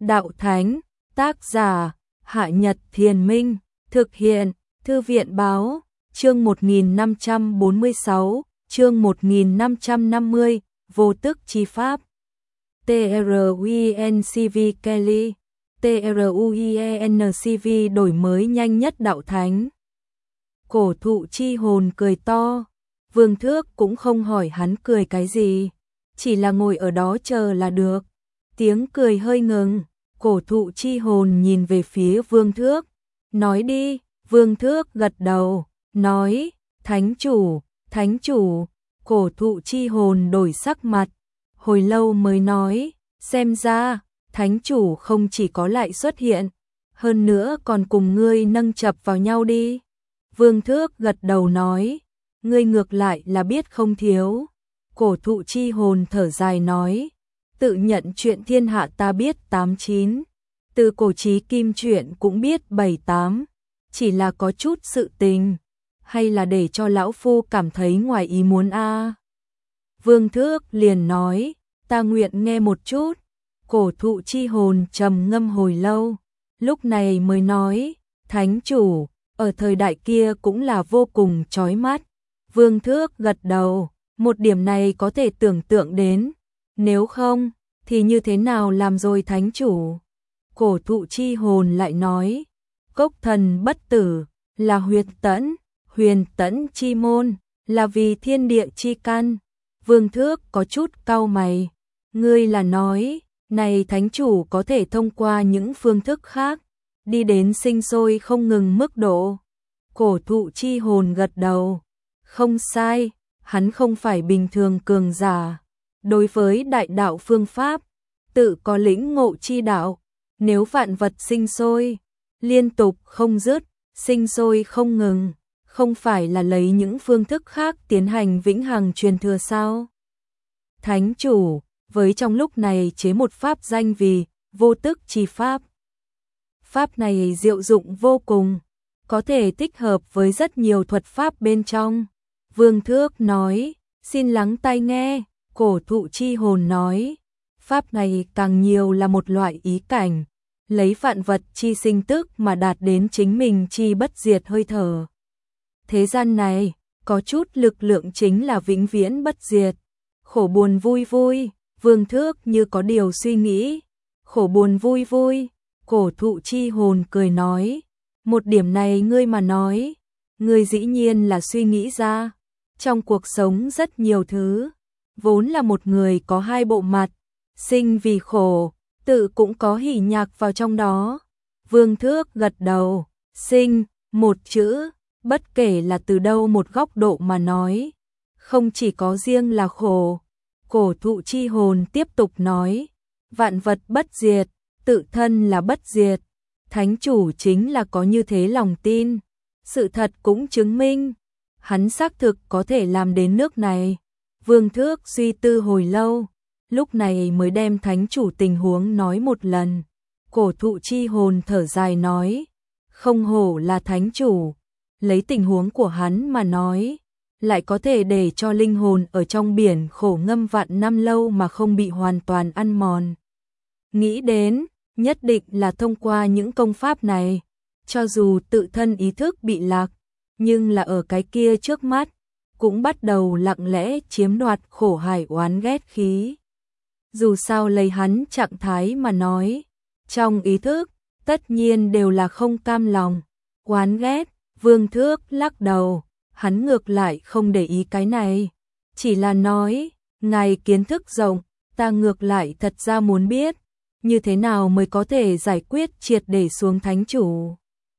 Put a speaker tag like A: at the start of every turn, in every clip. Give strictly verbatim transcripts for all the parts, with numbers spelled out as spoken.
A: đạo thánh, tác giả, Hạ Nhật Thiền Minh, thực hiện, Thư viện báo, chương một nghìn năm trăm bốn mươi sáu, chương một nghìn năm trăm năm mươi, vô tức chi pháp. TRUINCV Kelly, TRUIENCV đổi mới nhanh nhất đạo thánh. Cổ thụ chi hồn cười to, Vương Thước cũng không hỏi hắn cười cái gì, chỉ là ngồi ở đó chờ là được. Tiếng cười hơi ngừng, cổ thụ chi hồn nhìn về phía Vương Thước, nói đi. Vương Thước gật đầu, nói, thánh chủ, thánh chủ. Cổ thụ chi hồn đổi sắc mặt, hồi lâu mới nói, xem ra, thánh chủ không chỉ có lại xuất hiện, hơn nữa còn cùng ngươi nâng chập vào nhau đi. Vương Thước gật đầu nói, ngươi ngược lại là biết không thiếu. Cổ thụ chi hồn thở dài nói, tự nhận chuyện thiên hạ ta biết tám chín, từ cổ chí kim chuyện cũng biết bảy tám, chỉ là có chút sự tình, hay là để cho lão phu cảm thấy ngoài ý muốn a. À. Vương Thước liền nói, ta nguyện nghe một chút. Cổ thụ chi hồn trầm ngâm hồi lâu, lúc này mới nói, thánh chủ, ở thời đại kia cũng là vô cùng chói mắt. Vương Thước gật đầu, một điểm này có thể tưởng tượng đến, nếu không, thì như thế nào làm rồi thánh chủ. Cổ thụ chi hồn lại nói, cốc thần bất tử, là huyền tẫn, huyền tẫn chi môn, là vì thiên địa chi căn. Vương Thước có chút cau mày, ngươi là nói, này thánh chủ có thể thông qua những phương thức khác, đi đến sinh sôi không ngừng mức độ. Cổ thụ chi hồn gật đầu, không sai, hắn không phải bình thường cường giả. Đối với đại đạo phương pháp, tự có lĩnh ngộ chi đạo, nếu vạn vật sinh sôi, liên tục không dứt, sinh sôi không ngừng, không phải là lấy những phương thức khác tiến hành vĩnh hằng truyền thừa sao? Thánh chủ, với trong lúc này chế một pháp danh vì vô tức chi pháp. Pháp này diệu dụng vô cùng, có thể tích hợp với rất nhiều thuật pháp bên trong. Vương Thước nói, xin lắng tai nghe. Cổ thụ chi hồn nói, pháp này càng nhiều là một loại ý cảnh, lấy vạn vật chi sinh tức mà đạt đến chính mình chi bất diệt hơi thở. Thế gian này, có chút lực lượng chính là vĩnh viễn bất diệt. Khổ buồn vui vui, Vương Thước như có điều suy nghĩ. Khổ buồn vui vui, cổ thụ chi hồn cười nói, một điểm này ngươi mà nói, ngươi dĩ nhiên là suy nghĩ ra. Trong cuộc sống rất nhiều thứ, vốn là một người có hai bộ mặt, sinh vì khổ, tự cũng có hỉ nhạc vào trong đó. Vương Thước gật đầu, sinh, một chữ, bất kể là từ đâu một góc độ mà nói, không chỉ có riêng là khổ. Cổ thụ chi hồn tiếp tục nói, vạn vật bất diệt, tự thân là bất diệt. Thánh chủ chính là có như thế lòng tin, sự thật cũng chứng minh, hắn xác thực có thể làm đến nước này. Vương Thước suy tư hồi lâu, lúc này mới đem thánh chủ tình huống nói một lần. Cổ thụ chi hồn thở dài nói, không hổ là thánh chủ, lấy tình huống của hắn mà nói, lại có thể để cho linh hồn ở trong biển khổ ngâm vạn năm lâu mà không bị hoàn toàn ăn mòn. Nghĩ đến, nhất định là thông qua những công pháp này, cho dù tự thân ý thức bị lạc, nhưng là ở cái kia trước mắt, cũng bắt đầu lặng lẽ chiếm đoạt khổ hải oán ghét khí. Dù sao lấy hắn trạng thái mà nói, trong ý thức, tất nhiên đều là không cam lòng, oán ghét. Vương Thước lắc đầu, hắn ngược lại không để ý cái này, chỉ là nói, ngài kiến thức rộng, ta ngược lại thật ra muốn biết, như thế nào mới có thể giải quyết triệt để xuống thánh chủ.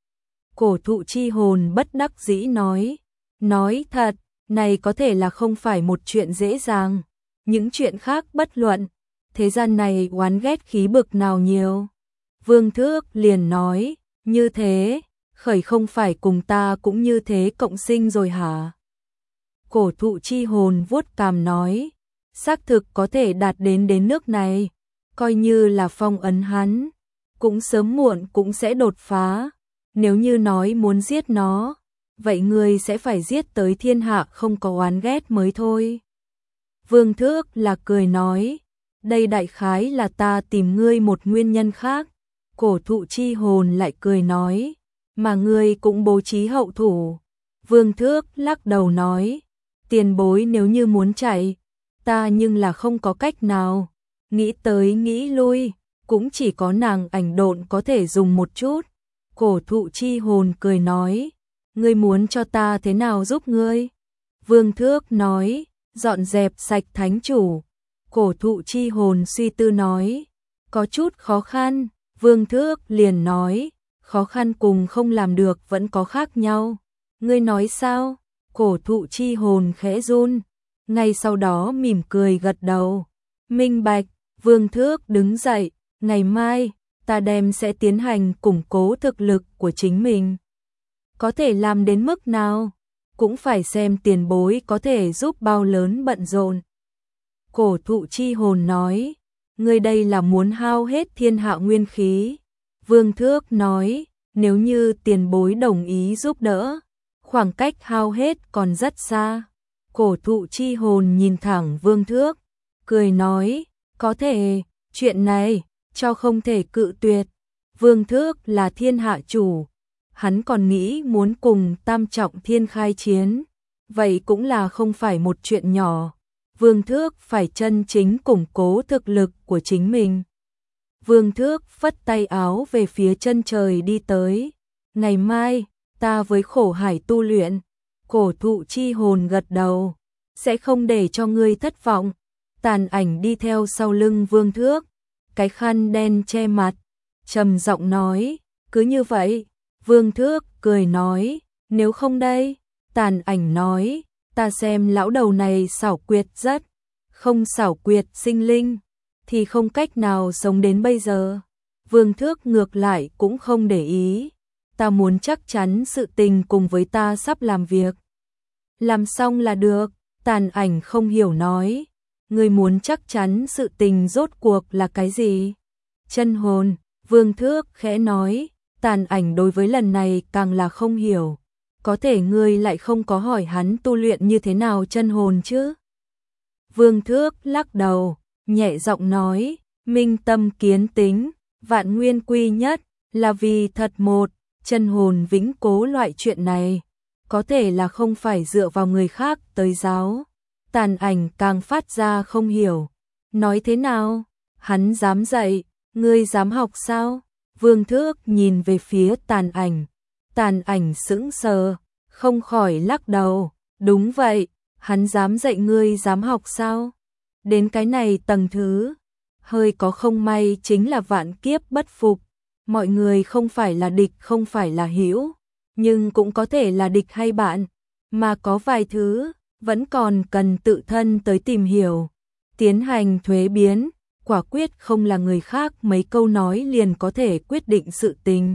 A: Cổ thụ chi hồn bất đắc dĩ nói, nói thật, này có thể là không phải một chuyện dễ dàng, những chuyện khác bất luận, thế gian này oán ghét khí bực nào nhiều. Vương Thước liền nói, như thế, khởi không phải cùng ta cũng như thế cộng sinh rồi hả? Cổ thụ chi hồn vuốt cằm nói, xác thực có thể đạt đến đến nước này, coi như là phong ấn hắn, cũng sớm muộn cũng sẽ đột phá. Nếu như nói muốn giết nó, vậy ngươi sẽ phải giết tới thiên hạ không có oán ghét mới thôi. Vương Thước là cười nói, đây đại khái là ta tìm ngươi một nguyên nhân khác. Cổ thụ chi hồn lại cười nói, mà ngươi cũng bố trí hậu thủ. Vương Thước lắc đầu nói, tiền bối nếu như muốn chạy, ta nhưng là không có cách nào. Nghĩ tới nghĩ lui, cũng chỉ có nàng ảnh độn có thể dùng một chút. Cổ thụ chi hồn cười nói, ngươi muốn cho ta thế nào giúp ngươi? Vương Thước nói, dọn dẹp sạch thánh chủ. Cổ thụ chi hồn suy tư nói, có chút khó khăn. Vương Thước liền nói, khó khăn cùng không làm được vẫn có khác nhau. Ngươi nói sao? Cổ thụ chi hồn khẽ run, ngay sau đó mỉm cười gật đầu. Minh bạch. Vương Thước đứng dậy, ngày mai, ta đem sẽ tiến hành củng cố thực lực của chính mình. Có thể làm đến mức nào, cũng phải xem tiền bối có thể giúp bao lớn bận rộn. Cổ thụ chi hồn nói, ngươi đây là muốn hao hết thiên hạ nguyên khí. Vương Thước nói, nếu như tiền bối đồng ý giúp đỡ, khoảng cách hao hết còn rất xa. Cổ thụ chi hồn nhìn thẳng Vương Thước, cười nói, có thể, chuyện này, cho không thể cự tuyệt. Vương Thước là thiên hạ chủ, hắn còn nghĩ muốn cùng tam trọng thiên khai chiến, vậy cũng là không phải một chuyện nhỏ. Vương Thước phải chân chính củng cố thực lực của chính mình. Vương Thước phất tay áo về phía chân trời đi tới. Ngày mai, ta với khổ hải tu luyện. Cổ thụ chi hồn gật đầu, sẽ không để cho ngươi thất vọng. Tàn ảnh đi theo sau lưng Vương Thước, cái khăn đen che mặt, trầm giọng nói, cứ như vậy. Vương Thước cười nói, nếu không đây. Tàn ảnh nói, ta xem lão đầu này xảo quyệt rất, không xảo quyệt sinh linh, thì không cách nào sống đến bây giờ. Vương Thước ngược lại cũng không để ý, ta muốn chắc chắn sự tình cùng với ta sắp làm việc. Làm xong là được. Tàn ảnh không hiểu nói, ngươi muốn chắc chắn sự tình rốt cuộc là cái gì? Chân hồn. Vương Thước khẽ nói, tàn ảnh đối với lần này càng là không hiểu. Có thể ngươi lại không có hỏi hắn tu luyện như thế nào chân hồn chứ? Vương Thước lắc đầu, nhẹ giọng nói, minh tâm kiến tính, vạn nguyên quy nhất, là vì thật một, chân hồn vĩnh cố loại chuyện này. Có thể là không phải dựa vào người khác tới giáo. Tàn ảnh càng phát ra không hiểu. Nói thế nào? Hắn dám dạy, ngươi dám học sao? Vương Thước nhìn về phía tàn ảnh. Tàn ảnh sững sờ, không khỏi lắc đầu. Đúng vậy, hắn dám dạy ngươi dám học sao? Đến cái này tầng thứ, hơi có không may chính là vạn kiếp bất phục. Mọi người không phải là địch, không phải là hữu, nhưng cũng có thể là địch hay bạn, mà có vài thứ vẫn còn cần tự thân tới tìm hiểu, tiến hành thuế biến, quả quyết không là người khác mấy câu nói liền có thể quyết định sự tình.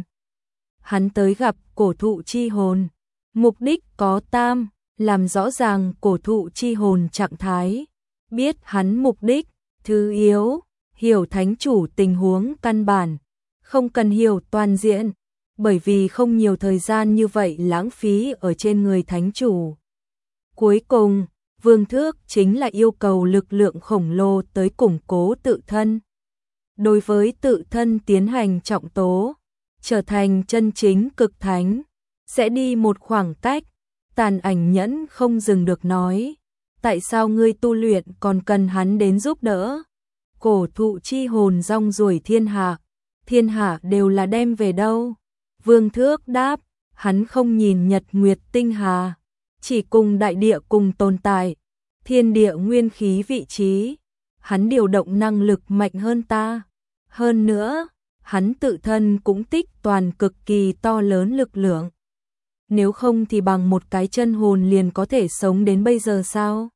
A: Hắn tới gặp cổ thụ chi hồn, mục đích có tam, làm rõ ràng cổ thụ chi hồn trạng thái, biết hắn mục đích, thứ yếu, hiểu thánh chủ tình huống căn bản, không cần hiểu toàn diện, bởi vì không nhiều thời gian như vậy lãng phí ở trên người thánh chủ. Cuối cùng, Vương Thước chính là yêu cầu lực lượng khổng lồ tới củng cố tự thân. Đối với tự thân tiến hành trọng tố, trở thành chân chính cực thánh, sẽ đi một khoảng cách. Tàn ảnh nhẫn không dừng được nói, tại sao ngươi tu luyện còn cần hắn đến giúp đỡ? Cổ thụ chi hồn rong ruổi thiên hạ, thiên hạ đều là đem về đâu? Vương Thước đáp, hắn không nhìn nhật nguyệt tinh hà, chỉ cùng đại địa cùng tồn tại, thiên địa nguyên khí vị trí, hắn điều động năng lực mạnh hơn ta. Hơn nữa, hắn tự thân cũng tích toàn cực kỳ to lớn lực lượng. Nếu không thì bằng một cái chân hồn liền có thể sống đến bây giờ sao?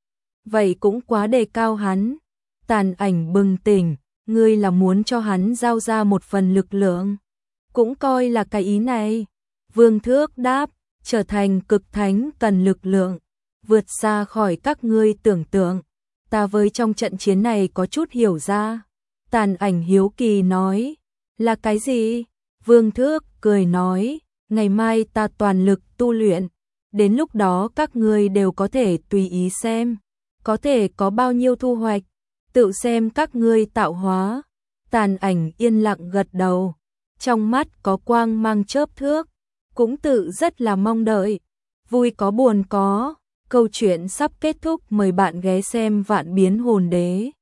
A: Vậy cũng quá đề cao hắn. Tàn ảnh bừng tỉnh, ngươi là muốn cho hắn giao ra một phần lực lượng. Cũng coi là cái ý này. Vương Thước đáp, trở thành cực thánh cần lực lượng, vượt xa khỏi các ngươi tưởng tượng. Ta với trong trận chiến này có chút hiểu ra. Tàn ảnh hiếu kỳ nói, là cái gì? Vương Thước cười nói, ngày mai ta toàn lực tu luyện, đến lúc đó các ngươi đều có thể tùy ý xem, có thể có bao nhiêu thu hoạch. Tự xem các ngươi tạo hóa. Tàn ảnh yên lặng gật đầu, trong mắt có quang mang chớp thước, cũng tự rất là mong đợi. Vui có buồn có, câu chuyện sắp kết thúc, mời bạn ghé xem Vạn Biến Hồn Đế.